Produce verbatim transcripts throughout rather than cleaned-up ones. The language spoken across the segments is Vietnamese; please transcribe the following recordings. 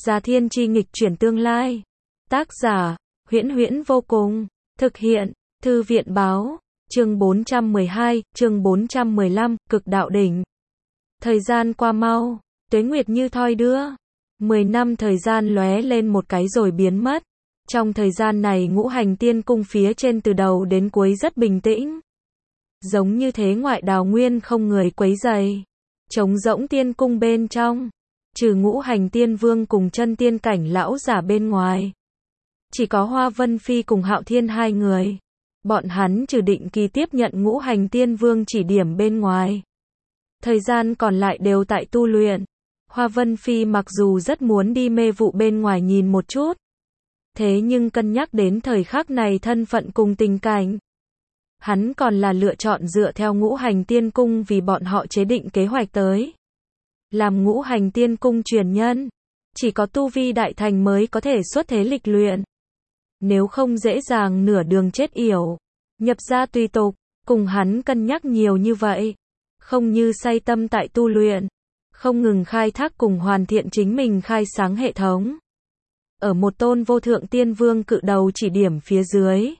Già Thiên Chi nghịch chuyển tương lai. Tác giả, Huyễn Huyễn vô cùng. Thực hiện, Thư viện báo. Chương bốn trăm mười hai, chương bốn trăm mười lăm, cực đạo đỉnh. Thời gian qua mau, tuế nguyệt như thoi đưa. Mười năm thời gian lóe lên một cái rồi biến mất. Trong thời gian này ngũ hành tiên cung phía trên từ đầu đến cuối rất bình tĩnh. Giống như thế ngoại đào nguyên không người quấy rầy. Trống rỗng tiên cung bên trong. Trừ ngũ hành tiên vương cùng chân tiên cảnh lão giả bên ngoài. Chỉ có Hoa Vân Phi cùng Hạo Thiên hai người. Bọn hắn trừ định kỳ tiếp nhận ngũ hành tiên vương chỉ điểm bên ngoài. Thời gian còn lại đều tại tu luyện. Hoa Vân Phi mặc dù rất muốn đi mê vụ bên ngoài nhìn một chút. Thế nhưng cân nhắc đến thời khắc này thân phận cùng tình cảnh. Hắn còn là lựa chọn dựa theo ngũ hành tiên cung vì bọn họ chế định kế hoạch tới. Làm ngũ hành tiên cung truyền nhân. Chỉ có tu vi đại thành mới có thể xuất thế lịch luyện. Nếu không dễ dàng nửa đường chết yểu. Nhập ra tùy tục, cùng hắn cân nhắc nhiều như vậy. Không như say tâm tại tu luyện. Không ngừng khai thác cùng hoàn thiện chính mình khai sáng hệ thống. Ở một tôn vô thượng tiên vương cự đầu chỉ điểm phía dưới.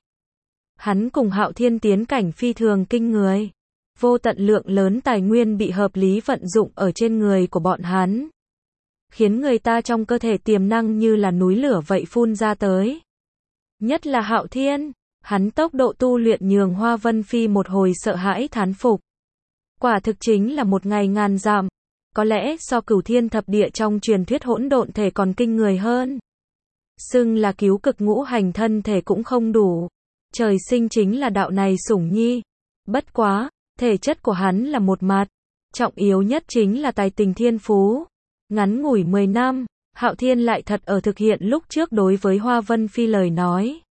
Hắn cùng Hạo Thiên tiến cảnh phi thường kinh người. Vô tận lượng lớn tài nguyên bị hợp lý vận dụng ở trên người của bọn hắn. Khiến người ta trong cơ thể tiềm năng như là núi lửa vậy phun ra tới. Nhất là Hạo Thiên, hắn tốc độ tu luyện nhường Hoa Vân Phi một hồi sợ hãi thán phục. Quả thực chính là một ngày ngàn dặm. Có lẽ so cửu thiên thập địa trong truyền thuyết hỗn độn thể còn kinh người hơn. Xưng là cứu cực ngũ hành thân thể cũng không đủ. Trời sinh chính là đạo này sủng nhi. Bất quá, thể chất của hắn là một mặt. Trọng yếu nhất chính là tài tình thiên phú. Ngắn ngủi mười năm, Hạo Thiên lại thật ở thực hiện lúc trước đối với Hoa Vân Phi lời nói.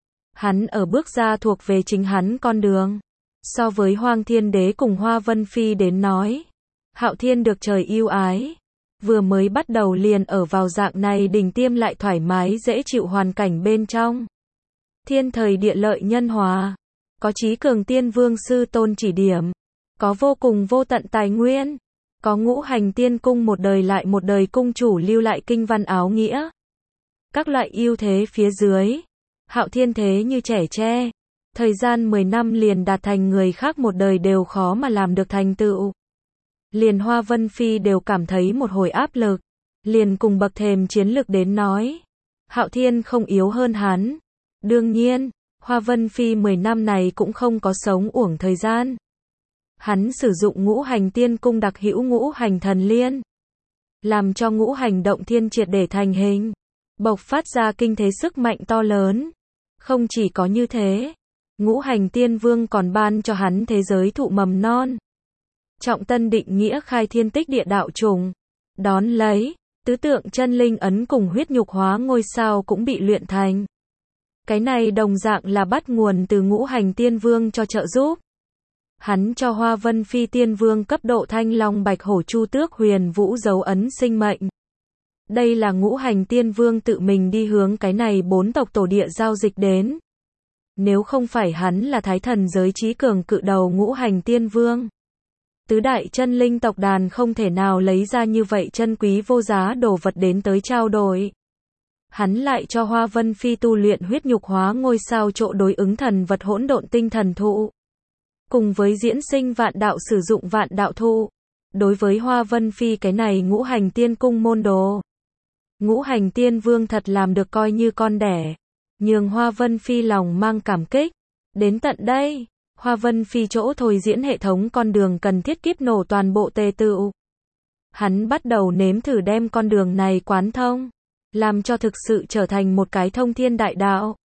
Hắn ở bước ra thuộc về chính hắn con đường. So với Hoang Thiên Đế cùng Hoa Vân Phi đến nói. Hạo Thiên được trời yêu ái. Vừa mới bắt đầu liền ở vào dạng này đỉnh tiêm lại thoải mái dễ chịu hoàn cảnh bên trong. Thiên thời địa lợi nhân hòa. Có chí cường tiên vương sư tôn chỉ điểm. Có vô cùng vô tận tài nguyên. Có ngũ hành tiên cung một đời lại một đời cung chủ lưu lại kinh văn áo nghĩa. Các loại ưu thế phía dưới. Hạo Thiên thế như trẻ tre. Thời gian mười năm liền đạt thành người khác một đời đều khó mà làm được thành tựu. Liền Hoa Vân Phi đều cảm thấy một hồi áp lực. Liền cùng bậc thềm chiến lực đến nói. Hạo Thiên không yếu hơn hắn. Đương nhiên, Hoa Vân Phi mười năm này cũng không có sống uổng thời gian. Hắn sử dụng ngũ hành tiên cung đặc hữu ngũ hành thần liên. Làm cho ngũ hành động thiên triệt để thành hình. Bộc phát ra kinh thế sức mạnh to lớn. Không chỉ có như thế. Ngũ hành tiên vương còn ban cho hắn thế giới thụ mầm non. Trọng tân định nghĩa khai thiên tích địa đạo trùng. Đón lấy, tứ tượng chân linh ấn cùng huyết nhục hóa ngôi sao cũng bị luyện thành. Cái này đồng dạng là bắt nguồn từ ngũ hành tiên vương cho trợ giúp. Hắn cho Hoa Vân Phi tiên vương cấp độ thanh long bạch hổ chu tước huyền vũ dấu ấn sinh mệnh. Đây là ngũ hành tiên vương tự mình đi hướng cái này bốn tộc tổ địa giao dịch đến. Nếu không phải hắn là thái thần giới trí cường cự đầu ngũ hành tiên vương. Tứ đại chân linh tộc đàn không thể nào lấy ra như vậy chân quý vô giá đồ vật đến tới trao đổi. Hắn lại cho Hoa Vân Phi tu luyện huyết nhục hóa ngôi sao chỗ đối ứng thần vật hỗn độn tinh thần thụ. Cùng với diễn sinh vạn đạo sử dụng vạn đạo thụ. Đối với Hoa Vân Phi cái này ngũ hành tiên cung môn đồ. Ngũ hành tiên vương thật làm được coi như con đẻ. Nhường Hoa Vân Phi lòng mang cảm kích. Đến tận đây, Hoa Vân Phi chỗ thôi diễn hệ thống con đường cần thiết kiếp nổ toàn bộ tề tựu. Hắn bắt đầu nếm thử đem con đường này quán thông. Làm cho thực sự trở thành một cái thông thiên đại đạo.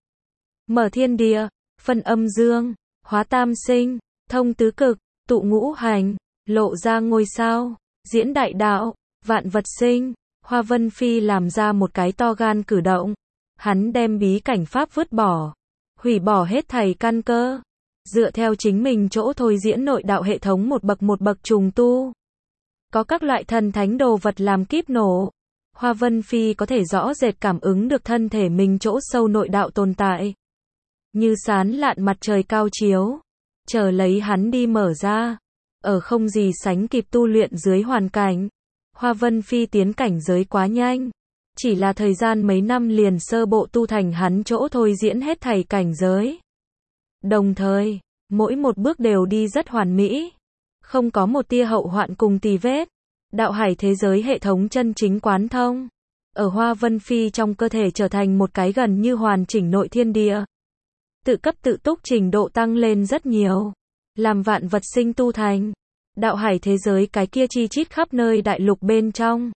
Mở thiên địa, phân âm dương, hóa tam sinh, thông tứ cực, tụ ngũ hành, lộ ra ngôi sao, diễn đại đạo, vạn vật sinh. Hoa Vân Phi làm ra một cái to gan cử động. Hắn đem bí cảnh pháp vứt bỏ. Hủy bỏ hết thảy căn cơ. Dựa theo chính mình chỗ thôi diễn nội đạo hệ thống một bậc một bậc trùng tu. Có các loại thần thánh đồ vật làm kíp nổ. Hoa Vân Phi có thể rõ rệt cảm ứng được thân thể mình chỗ sâu nội đạo tồn tại. Như sán lạn mặt trời cao chiếu. Chờ lấy hắn đi mở ra. Ở không gì sánh kịp tu luyện dưới hoàn cảnh. Hoa Vân Phi tiến cảnh giới quá nhanh. Chỉ là thời gian mấy năm liền sơ bộ tu thành hắn chỗ thôi diễn hết thảy cảnh giới. Đồng thời, mỗi một bước đều đi rất hoàn mỹ. Không có một tia hậu hoạn cùng tì vết. Đạo hải thế giới hệ thống chân chính quán thông. Ở Hoa Vân Phi trong cơ thể trở thành một cái gần như hoàn chỉnh nội thiên địa. Tự cấp tự túc trình độ tăng lên rất nhiều. Làm vạn vật sinh tu thành. Đạo hải thế giới cái kia chi chít khắp nơi đại lục bên trong.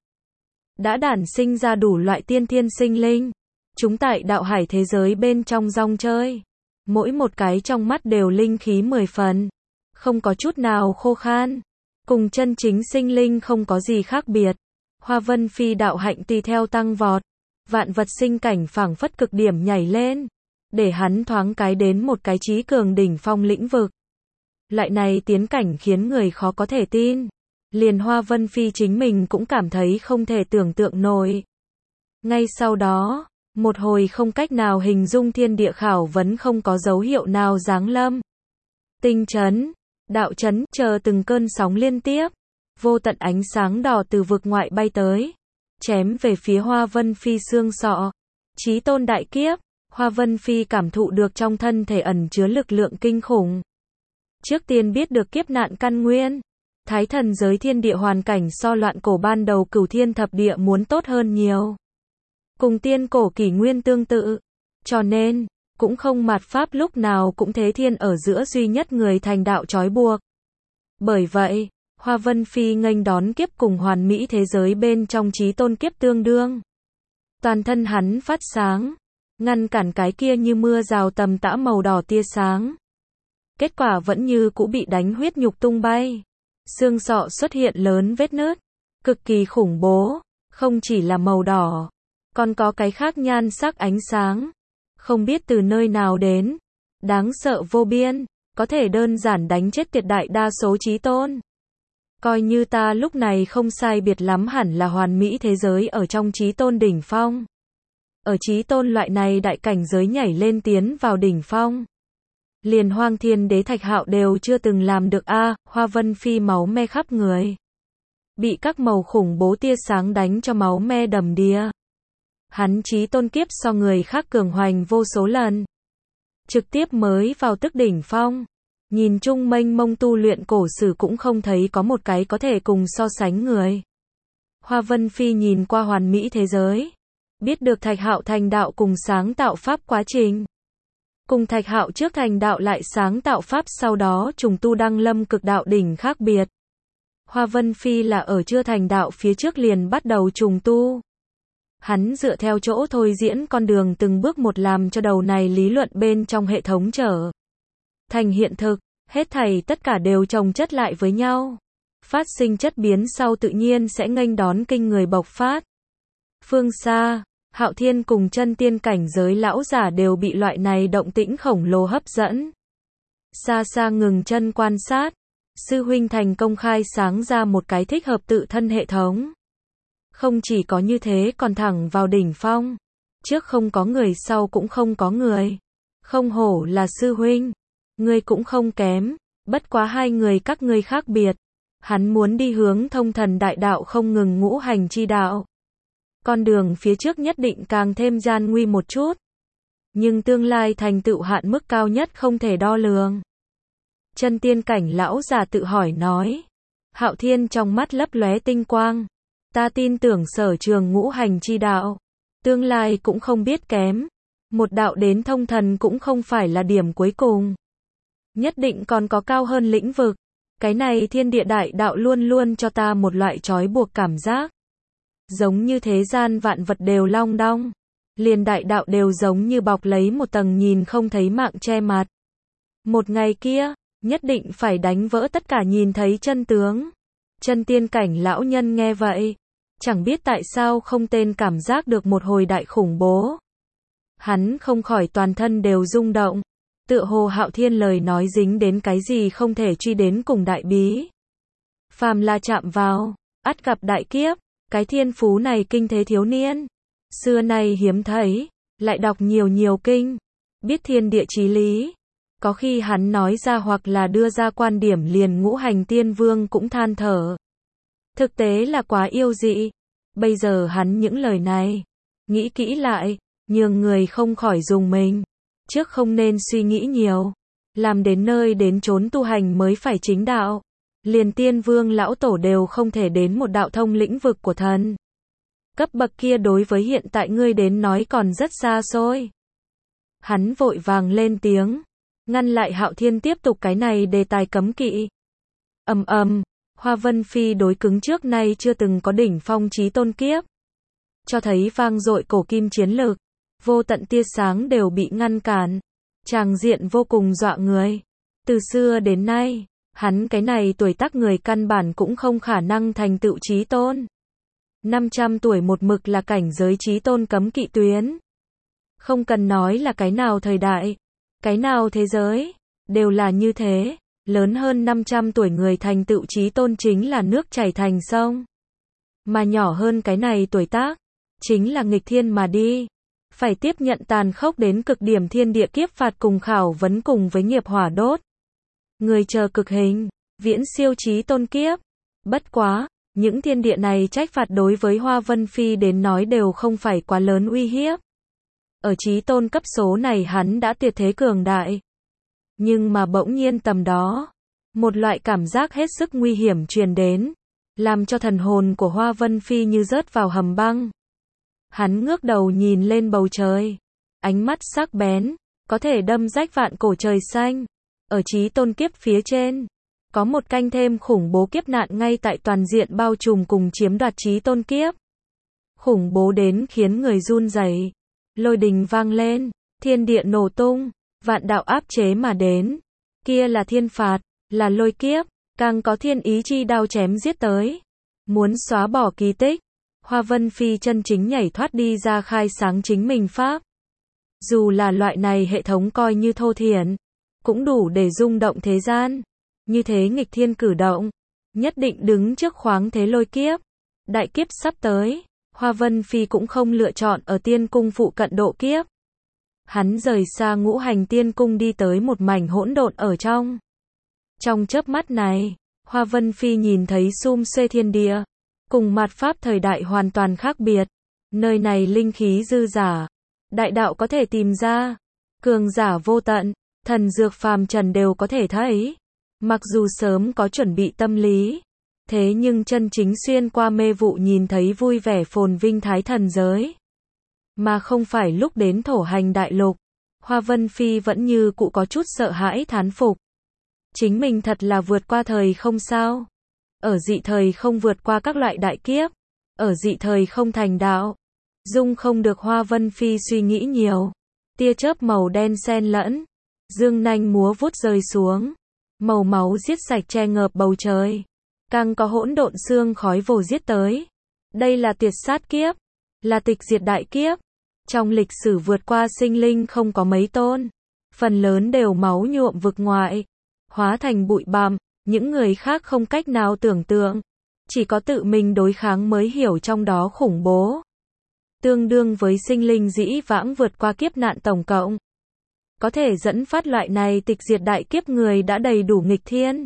Đã đản sinh ra đủ loại tiên thiên sinh linh. Chúng tại đạo hải thế giới bên trong rong chơi. Mỗi một cái trong mắt đều linh khí mười phần. Không có chút nào khô khan. Cùng chân chính sinh linh không có gì khác biệt. Hoa Vân Phi đạo hạnh tùy theo tăng vọt. Vạn vật sinh cảnh phảng phất cực điểm nhảy lên. Để hắn thoáng cái đến một cái trí cường đỉnh phong lĩnh vực. Loại này tiến cảnh khiến người khó có thể tin. Liền Hoa Vân Phi chính mình cũng cảm thấy không thể tưởng tượng nổi. Ngay sau đó, một hồi không cách nào hình dung thiên địa khảo vấn không có dấu hiệu nào giáng lâm. Tinh chấn, đạo chấn, chờ từng cơn sóng liên tiếp. Vô tận ánh sáng đỏ từ vực ngoại bay tới. Chém về phía Hoa Vân Phi xương sọ. Chí tôn đại kiếp, Hoa Vân Phi cảm thụ được trong thân thể ẩn chứa lực lượng kinh khủng. Trước tiên biết được kiếp nạn căn nguyên. Thái thần giới thiên địa hoàn cảnh so loạn cổ ban đầu cửu thiên thập địa muốn tốt hơn nhiều. Cùng tiên cổ kỷ nguyên tương tự. Cho nên, cũng không mạt pháp lúc nào cũng thế thiên ở giữa duy nhất người thành đạo trói buộc. Bởi vậy, Hoa Vân Phi nghênh đón kiếp cùng hoàn mỹ thế giới bên trong chí tôn kiếp tương đương. Toàn thân hắn phát sáng, ngăn cản cái kia như mưa rào tầm tã màu đỏ tia sáng. Kết quả vẫn như cũ bị đánh huyết nhục tung bay. Xương sọ xuất hiện lớn vết nứt, cực kỳ khủng bố, không chỉ là màu đỏ, còn có cái khác nhan sắc ánh sáng, không biết từ nơi nào đến, đáng sợ vô biên, có thể đơn giản đánh chết tuyệt đại đa số chí tôn. Coi như ta lúc này không sai biệt lắm hẳn là hoàn mỹ thế giới ở trong chí tôn đỉnh phong. Ở chí tôn loại này đại cảnh giới nhảy lên tiến vào đỉnh phong. Liền Hoang Thiên Đế Thạch Hạo đều chưa từng làm được a, à, Hoa Vân Phi máu me khắp người. Bị các màu khủng bố tia sáng đánh cho máu me đầm đìa. Hắn chí tôn kiếp so người khác cường hoành vô số lần. Trực tiếp mới vào tức đỉnh phong. Nhìn chung mênh mông tu luyện cổ sử cũng không thấy có một cái có thể cùng so sánh người. Hoa Vân Phi nhìn qua hoàn mỹ thế giới. Biết được Thạch Hạo thành đạo cùng sáng tạo pháp quá trình. Cùng Thạch Hạo trước thành đạo lại sáng tạo pháp sau đó trùng tu đăng lâm cực đạo đỉnh khác biệt. Hoa Vân Phi là ở chưa thành đạo phía trước liền bắt đầu trùng tu. Hắn dựa theo chỗ thôi diễn con đường từng bước một làm cho đầu này lý luận bên trong hệ thống trở thành hiện thực, hết thảy tất cả đều chồng chất lại với nhau. Phát sinh chất biến sau tự nhiên sẽ nghênh đón kinh người bộc phát. Phương xa, Hạo Thiên cùng chân tiên cảnh giới lão giả đều bị loại này động tĩnh khổng lồ hấp dẫn. Xa xa ngừng chân quan sát, sư huynh thành công khai sáng ra một cái thích hợp tự thân hệ thống. Không chỉ có như thế còn thẳng vào đỉnh phong. Trước không có người sau cũng không có người. Không hổ là sư huynh. Ngươi cũng không kém. Bất quá hai người các ngươi khác biệt. Hắn muốn đi hướng thông thần đại đạo không ngừng ngũ hành chi đạo. Con đường phía trước nhất định càng thêm gian nguy một chút. Nhưng tương lai thành tựu hạn mức cao nhất không thể đo lường. Chân tiên cảnh lão già tự hỏi nói. Hạo Thiên trong mắt lấp lóe tinh quang. Ta tin tưởng sở trường ngũ hành chi đạo. Tương lai cũng không biết kém. Một đạo đến thông thần cũng không phải là điểm cuối cùng. Nhất định còn có cao hơn lĩnh vực. Cái này thiên địa đại đạo luôn luôn cho ta một loại trói buộc cảm giác. Giống như thế gian vạn vật đều long đong. Liền đại đạo đều giống như bọc lấy một tầng nhìn không thấy mạng che mặt. Một ngày kia, nhất định phải đánh vỡ tất cả nhìn thấy chân tướng. Chân tiên cảnh lão nhân nghe vậy. Chẳng biết tại sao không tên cảm giác được một hồi đại khủng bố. Hắn không khỏi toàn thân đều rung động. Tựa hồ Hạo Thiên lời nói dính đến cái gì không thể truy đến cùng đại bí. Phàm là chạm vào, ắt gặp đại kiếp. Cái thiên phú này kinh thế thiếu niên. Xưa nay hiếm thấy, lại đọc nhiều nhiều kinh. Biết thiên địa chí lý. Có khi hắn nói ra hoặc là đưa ra quan điểm liền ngũ hành tiên vương cũng than thở. Thực tế là quá yêu dị. Bây giờ hắn những lời này, Nghĩ kỹ lại, nhường người không khỏi dùng mình. Trước không nên suy nghĩ nhiều. Làm đến nơi đến chốn tu hành mới phải chính đạo. Liền tiên vương lão tổ đều không thể đến một đạo thông lĩnh vực của thần. Cấp bậc kia đối với hiện tại ngươi đến nói còn rất xa xôi. Hắn vội vàng lên tiếng. Ngăn lại Hạo Thiên tiếp tục cái này đề tài cấm kỵ. Ầm ầm, Hoa Vân Phi đối cứng trước nay chưa từng có đỉnh phong chí tôn kiếp. Cho thấy vang dội cổ kim chiến lực. Vô tận tia sáng đều bị ngăn cản. Tràng diện vô cùng dọa người. Từ xưa đến nay, hắn cái này tuổi tác người căn bản cũng không khả năng thành tựu chí tôn. năm trăm tuổi một mực là cảnh giới chí tôn cấm kỵ tuyến. Không cần nói là cái nào thời đại, cái nào thế giới, đều là như thế. Lớn hơn năm trăm tuổi người thành tựu chí tôn chính là nước chảy thành sông. Mà nhỏ hơn cái này tuổi tác, chính là nghịch thiên mà đi. Phải tiếp nhận tàn khốc đến cực điểm thiên địa kiếp phạt cùng khảo vấn cùng với nghiệp hỏa đốt. Người chờ cực hình, viễn siêu chí tôn kiếp. Bất quá, những thiên địa này trách phạt đối với Hoa Vân Phi đến nói đều không phải quá lớn uy hiếp. Ở chí tôn cấp số này hắn đã tuyệt thế cường đại. Nhưng mà bỗng nhiên tầm đó, một loại cảm giác hết sức nguy hiểm truyền đến, làm cho thần hồn của Hoa Vân Phi như rớt vào hầm băng. Hắn ngước đầu nhìn lên bầu trời, ánh mắt sắc bén, có thể đâm rách vạn cổ trời xanh. Ở chí tôn kiếp phía trên, có một canh thêm khủng bố kiếp nạn ngay tại toàn diện bao trùm cùng chiếm đoạt chí tôn kiếp. Khủng bố đến khiến người run rẩy. Lôi đình vang lên, thiên địa nổ tung, vạn đạo áp chế mà đến. Kia là thiên phạt, là lôi kiếp, càng có thiên ý chi đao chém giết tới. Muốn xóa bỏ kỳ tích, Hoa Vân Phi chân chính nhảy thoát đi ra khai sáng chính mình pháp. Dù là loại này hệ thống coi như thô thiển, cũng đủ để rung động thế gian. Như thế nghịch thiên cử động, nhất định đứng trước khoáng thế lôi kiếp. Đại kiếp sắp tới, Hoa Vân Phi cũng không lựa chọn ở tiên cung phụ cận độ kiếp. Hắn rời xa ngũ hành tiên cung đi tới một mảnh hỗn độn ở trong. Trong chớp mắt này, Hoa Vân Phi nhìn thấy sum xuê thiên địa, cùng mạt pháp thời đại hoàn toàn khác biệt. Nơi này linh khí dư giả, đại đạo có thể tìm ra, cường giả vô tận, thần dược phàm trần đều có thể thấy. Mặc dù sớm có chuẩn bị tâm lý, thế nhưng chân chính xuyên qua mê vụ nhìn thấy vui vẻ phồn vinh thái thần giới. Mà không phải lúc đến thổ hành đại lục, Hoa Vân Phi vẫn như cũ có chút sợ hãi thán phục. Chính mình thật là vượt qua thời không sao. Ở dị thời không vượt qua các loại đại kiếp, ở dị thời không thành đạo. Dung không được Hoa Vân Phi suy nghĩ nhiều. Tia chớp màu đen xen lẫn, dương nanh múa vút rơi xuống. Màu máu giết sạch che ngợp bầu trời. Càng có hỗn độn xương khói vồ giết tới. Đây là tuyệt sát kiếp, là tịch diệt đại kiếp. Trong lịch sử vượt qua sinh linh không có mấy tôn. Phần lớn đều máu nhuộm vực ngoại, hóa thành bụi bặm, những người khác không cách nào tưởng tượng. Chỉ có tự mình đối kháng mới hiểu trong đó khủng bố. Tương đương với sinh linh dĩ vãng vượt qua kiếp nạn tổng cộng. Có thể dẫn phát loại này tịch diệt đại kiếp người đã đầy đủ nghịch thiên.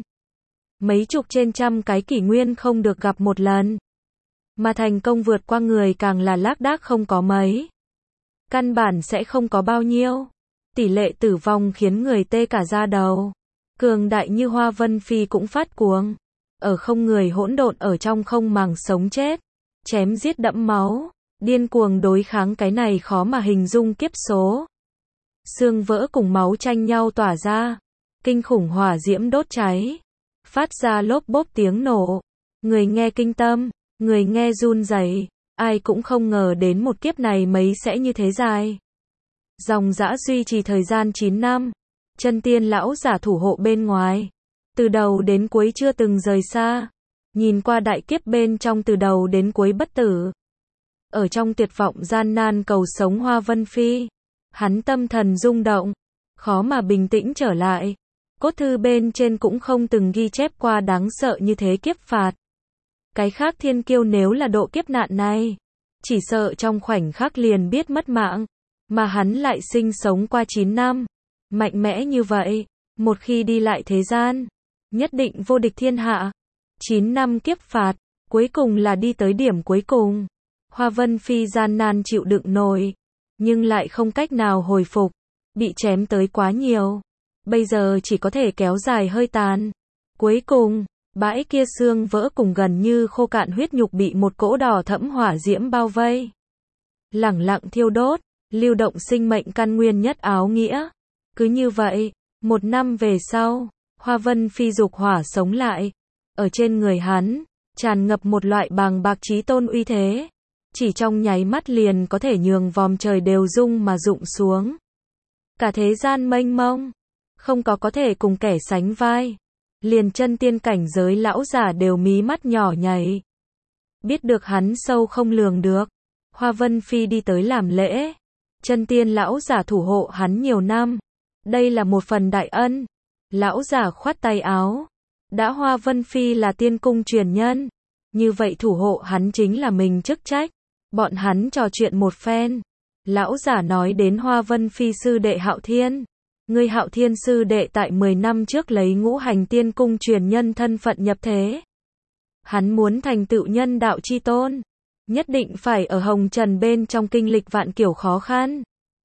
Mấy chục trên trăm cái kỷ nguyên không được gặp một lần. Mà thành công vượt qua người càng là lác đác không có mấy. Căn bản sẽ không có bao nhiêu. Tỷ lệ tử vong khiến người tê cả da đầu. Cường đại như Hoa Vân Phi cũng phát cuồng. Ở không người hỗn độn ở trong không màng sống chết. Chém giết đẫm máu. Điên cuồng đối kháng cái này khó mà hình dung kiếp số. Xương vỡ cùng máu tranh nhau tỏa ra. Kinh khủng hỏa diễm đốt cháy. Phát ra lốp bốp tiếng nổ. Người nghe kinh tâm, người nghe run rẩy. Ai cũng không ngờ đến một kiếp này mấy sẽ như thế dài. Dòng dã duy trì thời gian chín năm. Chân tiên lão giả thủ hộ bên ngoài. Từ đầu đến cuối chưa từng rời xa. Nhìn qua đại kiếp bên trong từ đầu đến cuối bất tử. Ở trong tuyệt vọng gian nan cầu sống Hoa Vân Phi. Hắn tâm thần rung động. Khó mà bình tĩnh trở lại. Cốt thư bên trên cũng không từng ghi chép qua đáng sợ như thế kiếp phạt. Cái khác thiên kiêu nếu là độ kiếp nạn này, chỉ sợ trong khoảnh khắc liền biết mất mạng. Mà hắn lại sinh sống qua chín năm. Mạnh mẽ như vậy, một khi đi lại thế gian, nhất định vô địch thiên hạ. chín năm kiếp phạt, cuối cùng là đi tới điểm cuối cùng. Hoa Vân Phi gian nan chịu đựng nổi, nhưng lại không cách nào hồi phục, bị chém tới quá nhiều. Bây giờ chỉ có thể kéo dài hơi tàn. Cuối cùng, bãi kia xương vỡ cùng gần như khô cạn huyết nhục bị một cỗ đỏ thẫm hỏa diễm bao vây. Lẳng lặng thiêu đốt, lưu động sinh mệnh căn nguyên nhất áo nghĩa. Cứ như vậy, một năm về sau, Hoa Vân Phi dục hỏa sống lại. Ở trên người hắn, tràn ngập một loại bàng bạc chí tôn uy thế. Chỉ trong nháy mắt liền có thể nhường vòm trời đều rung mà rụng xuống. Cả thế gian mênh mông, không có có thể cùng kẻ sánh vai. Liền chân tiên cảnh giới lão giả đều mí mắt nhỏ nhảy. Biết được hắn sâu không lường được, Hoa Vân Phi đi tới làm lễ. Chân tiên lão giả thủ hộ hắn nhiều năm. Đây là một phần đại ân. Lão giả khoát tay áo. Đã Hoa Vân Phi là tiên cung truyền nhân, như vậy thủ hộ hắn chính là mình chức trách. Bọn hắn trò chuyện một phen. Lão giả nói đến Hoa Vân Phi sư đệ Hạo Thiên. Ngươi Hạo Thiên sư đệ tại mười năm trước lấy ngũ hành tiên cung truyền nhân thân phận nhập thế. Hắn muốn thành tựu nhân đạo chi tôn, nhất định phải ở hồng trần bên trong kinh lịch vạn kiểu khó khăn.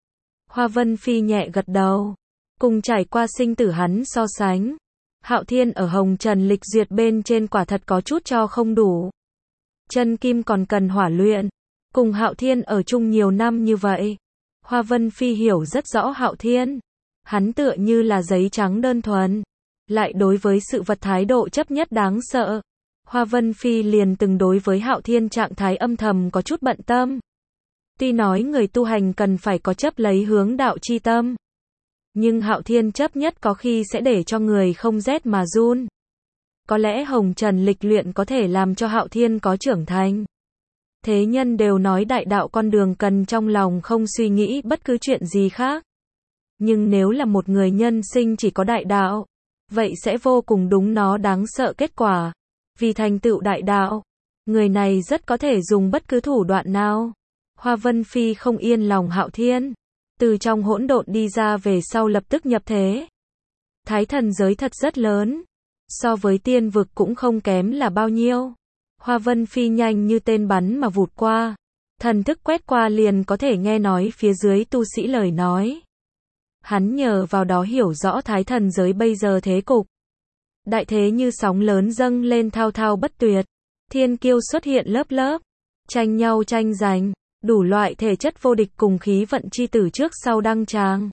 Hoa Vân Phi nhẹ gật đầu. Cùng trải qua sinh tử hắn so sánh, Hạo Thiên ở hồng trần lịch duyệt bên trên quả thật có chút cho không đủ. Chân kim còn cần hỏa luyện. Cùng Hạo Thiên ở chung nhiều năm như vậy, Hoa Vân Phi hiểu rất rõ Hạo Thiên. Hắn tựa như là giấy trắng đơn thuần, lại đối với sự vật thái độ chấp nhất đáng sợ. Hoa Vân Phi liền từng đối với Hạo Thiên trạng thái âm thầm có chút bận tâm. Tuy nói người tu hành cần phải có chấp lấy hướng đạo chi tâm, nhưng Hạo Thiên chấp nhất có khi sẽ để cho người không rét mà run. Có lẽ hồng trần lịch luyện có thể làm cho Hạo Thiên có trưởng thành. Thế nhân đều nói đại đạo con đường cần trong lòng không suy nghĩ bất cứ chuyện gì khác. Nhưng nếu là một người nhân sinh chỉ có đại đạo, vậy sẽ vô cùng đúng nó đáng sợ kết quả. Vì thành tựu đại đạo, người này rất có thể dùng bất cứ thủ đoạn nào. Hoa Vân Phi không yên lòng Hạo Thiên. Từ trong hỗn độn đi ra về sau lập tức nhập thế. Thái thần giới thật rất lớn. So với tiên vực cũng không kém là bao nhiêu. Hoa Vân Phi nhanh như tên bắn mà vụt qua. Thần thức quét qua liền có thể nghe nói phía dưới tu sĩ lời nói. Hắn nhờ vào đó hiểu rõ thái thần giới bây giờ thế cục. Đại thế như sóng lớn dâng lên thao thao bất tuyệt. Thiên kiêu xuất hiện lớp lớp. Tranh nhau tranh giành. Đủ loại thể chất vô địch cùng khí vận chi tử trước sau đăng tràng.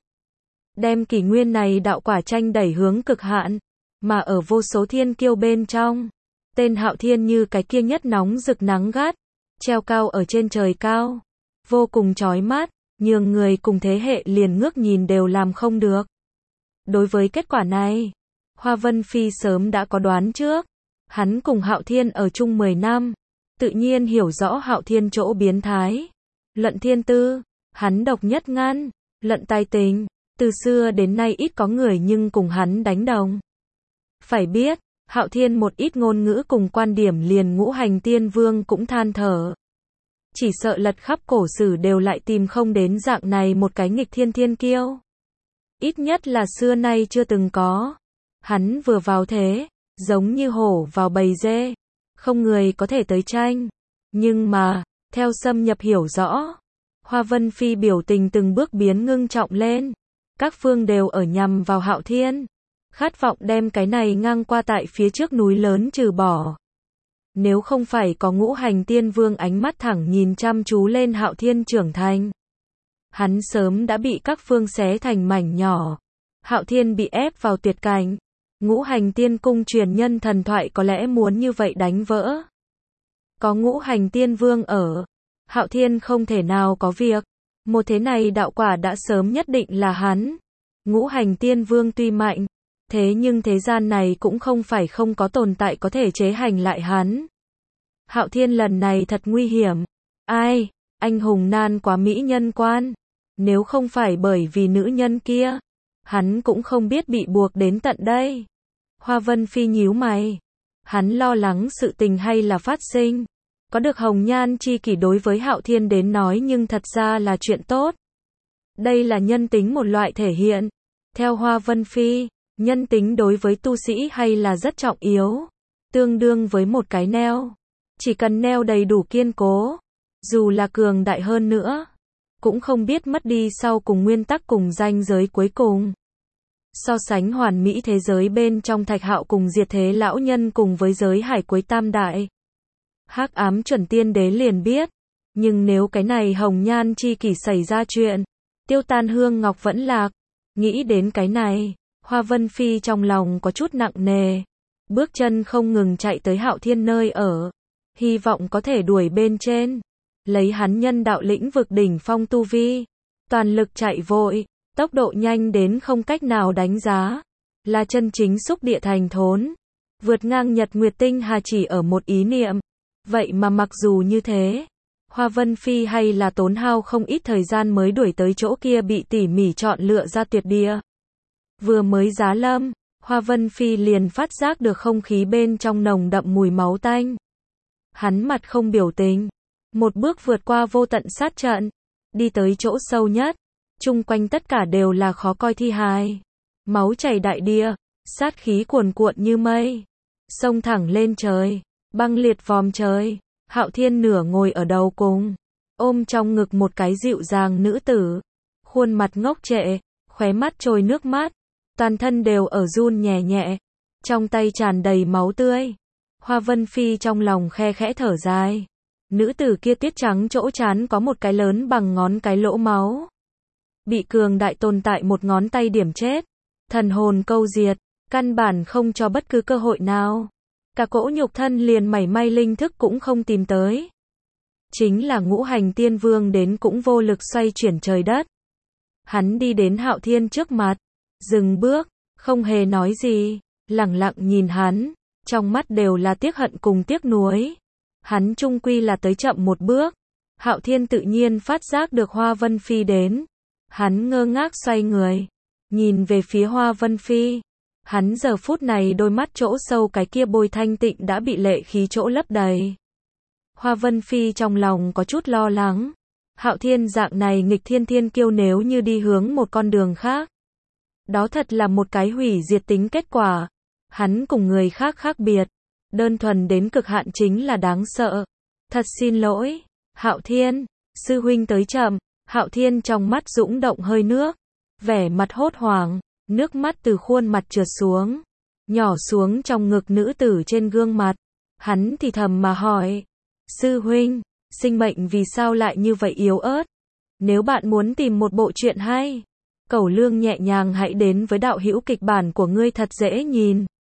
Đem kỷ nguyên này đạo quả tranh đẩy hướng cực hạn. Mà ở vô số thiên kiêu bên trong, tên Hạo Thiên như cái kia nhất nóng rực nắng gắt. Treo cao ở trên trời cao. Vô cùng chói mắt. Nhường người cùng thế hệ liền ngước nhìn đều làm không được. Đối với kết quả này, Hoa Vân Phi sớm đã có đoán trước. Hắn cùng Hạo Thiên ở chung mười năm, tự nhiên hiểu rõ Hạo Thiên chỗ biến thái. Luận thiên tư, hắn độc nhất ngăn. Luận tài tình, từ xưa đến nay ít có người nhưng cùng hắn đánh đồng. Phải biết, Hạo Thiên một ít ngôn ngữ cùng quan điểm liền ngũ hành tiên vương cũng than thở. Chỉ sợ lật khắp cổ sử đều lại tìm không đến dạng này một cái nghịch thiên thiên kiêu. Ít nhất là xưa nay chưa từng có. Hắn vừa vào thế, giống như hổ vào bầy dê. Không người có thể tới tranh. Nhưng mà, theo xâm nhập hiểu rõ, Hoa Vân Phi biểu tình từng bước biến ngưng trọng lên. Các phương đều ở nhằm vào Hạo Thiên. Khát vọng đem cái này ngang qua tại phía trước núi lớn trừ bỏ. Nếu không phải có ngũ hành tiên vương ánh mắt thẳng nhìn chăm chú lên Hạo Thiên trưởng thành, hắn sớm đã bị các phương xé thành mảnh nhỏ. Hạo Thiên bị ép vào tuyệt cảnh. Ngũ hành tiên cung truyền nhân thần thoại có lẽ muốn như vậy đánh vỡ. Có ngũ hành tiên vương ở, Hạo Thiên không thể nào có việc. Một thế này đạo quả đã sớm nhất định là hắn. Ngũ hành tiên vương tuy mạnh, thế nhưng thế gian này cũng không phải không có tồn tại có thể chế hành lại hắn. Hạo Thiên lần này thật nguy hiểm. Ai, anh hùng nan quá mỹ nhân quan. Nếu không phải bởi vì nữ nhân kia, hắn cũng không biết bị buộc đến tận đây. Hoa Vân Phi nhíu mày. Hắn lo lắng sự tình hay là phát sinh. Có được hồng nhan chi kỷ đối với Hạo Thiên đến nói nhưng thật ra là chuyện tốt. Đây là nhân tính một loại thể hiện. Theo Hoa Vân Phi, nhân tính đối với tu sĩ hay là rất trọng yếu. Tương đương với một cái neo. Chỉ cần neo đầy đủ kiên cố, Dù là cường đại hơn nữa, cũng không biết mất đi sau cùng nguyên tắc cùng ranh giới cuối cùng. So sánh hoàn mỹ thế giới bên trong Thạch Hạo cùng Diệt Thế lão nhân cùng với giới hải cuối tam đại. Hắc ám chuẩn tiên đế liền biết, nhưng nếu cái này hồng nhan chi kỷ xảy ra chuyện, tiêu tan hương ngọc vẫn lạc. Nghĩ đến cái này, Hoa Vân Phi trong lòng có chút nặng nề, bước chân không ngừng chạy tới Hạo Thiên nơi ở, hy vọng có thể đuổi bên trên, lấy hắn nhân đạo lĩnh vực đỉnh phong tu vi, toàn lực chạy vội, tốc độ nhanh đến không cách nào đánh giá, là chân chính xúc địa thành thốn, vượt ngang nhật nguyệt tinh hà chỉ ở một ý niệm. Vậy mà mặc dù như thế, Hoa Vân Phi hay là tốn hao không ít thời gian mới đuổi tới chỗ kia bị tỉ mỉ chọn lựa ra tuyệt địa. Vừa mới giá lâm, Hoa Vân Phi liền phát giác được không khí bên trong nồng đậm mùi máu tanh. Hắn mặt không biểu tình, một bước vượt qua vô tận sát trận, đi tới chỗ sâu nhất, chung quanh tất cả đều là khó coi thi hài, máu chảy đại địa, sát khí cuồn cuộn như mây, xông thẳng lên trời, băng liệt vòm trời. Hạo Thiên nửa ngồi ở đầu cùng, ôm trong ngực một cái dịu dàng nữ tử, khuôn mặt ngốc trệ, khóe mắt trôi nước mắt, toàn thân đều ở run nhẹ nhẹ, trong tay tràn đầy máu tươi. Hoa Vân Phi trong lòng khe khẽ thở dài, nữ tử kia tuyết trắng chỗ trán có một cái lớn bằng ngón cái lỗ máu, bị cường đại tồn tại một ngón tay điểm chết, thần hồn câu diệt, căn bản không cho bất cứ cơ hội nào. Cả cỗ nhục thân liền mảy may linh thức cũng không tìm tới. Chính là ngũ hành tiên vương đến cũng vô lực xoay chuyển trời đất. Hắn đi đến Hạo Thiên trước mặt, dừng bước, không hề nói gì, lẳng lặng nhìn hắn, trong mắt đều là tiếc hận cùng tiếc nuối. Hắn chung quy là tới chậm một bước. Hạo Thiên tự nhiên phát giác được Hoa Vân Phi đến. Hắn ngơ ngác xoay người, nhìn về phía Hoa Vân Phi. Hắn giờ phút này đôi mắt chỗ sâu cái kia bôi thanh tịnh đã bị lệ khí chỗ lấp đầy. Hoa Vân Phi trong lòng có chút lo lắng. Hạo Thiên dạng này nghịch thiên thiên kiêu nếu như đi hướng một con đường khác, đó thật là một cái hủy diệt tính kết quả. Hắn cùng người khác khác biệt, đơn thuần đến cực hạn chính là đáng sợ. Thật xin lỗi, Hạo Thiên, sư huynh tới chậm. Hạo Thiên trong mắt dũng động hơi nước, vẻ mặt hốt hoảng. Nước mắt từ khuôn mặt trượt xuống, nhỏ xuống trong ngực nữ tử trên gương mặt. Hắn thì thầm mà hỏi, sư huynh, sinh mệnh vì sao lại như vậy yếu ớt? Nếu bạn muốn tìm một bộ truyện hay, Cẩu Lương nhẹ nhàng hãy đến với đạo hữu kịch bản của ngươi thật dễ nhìn.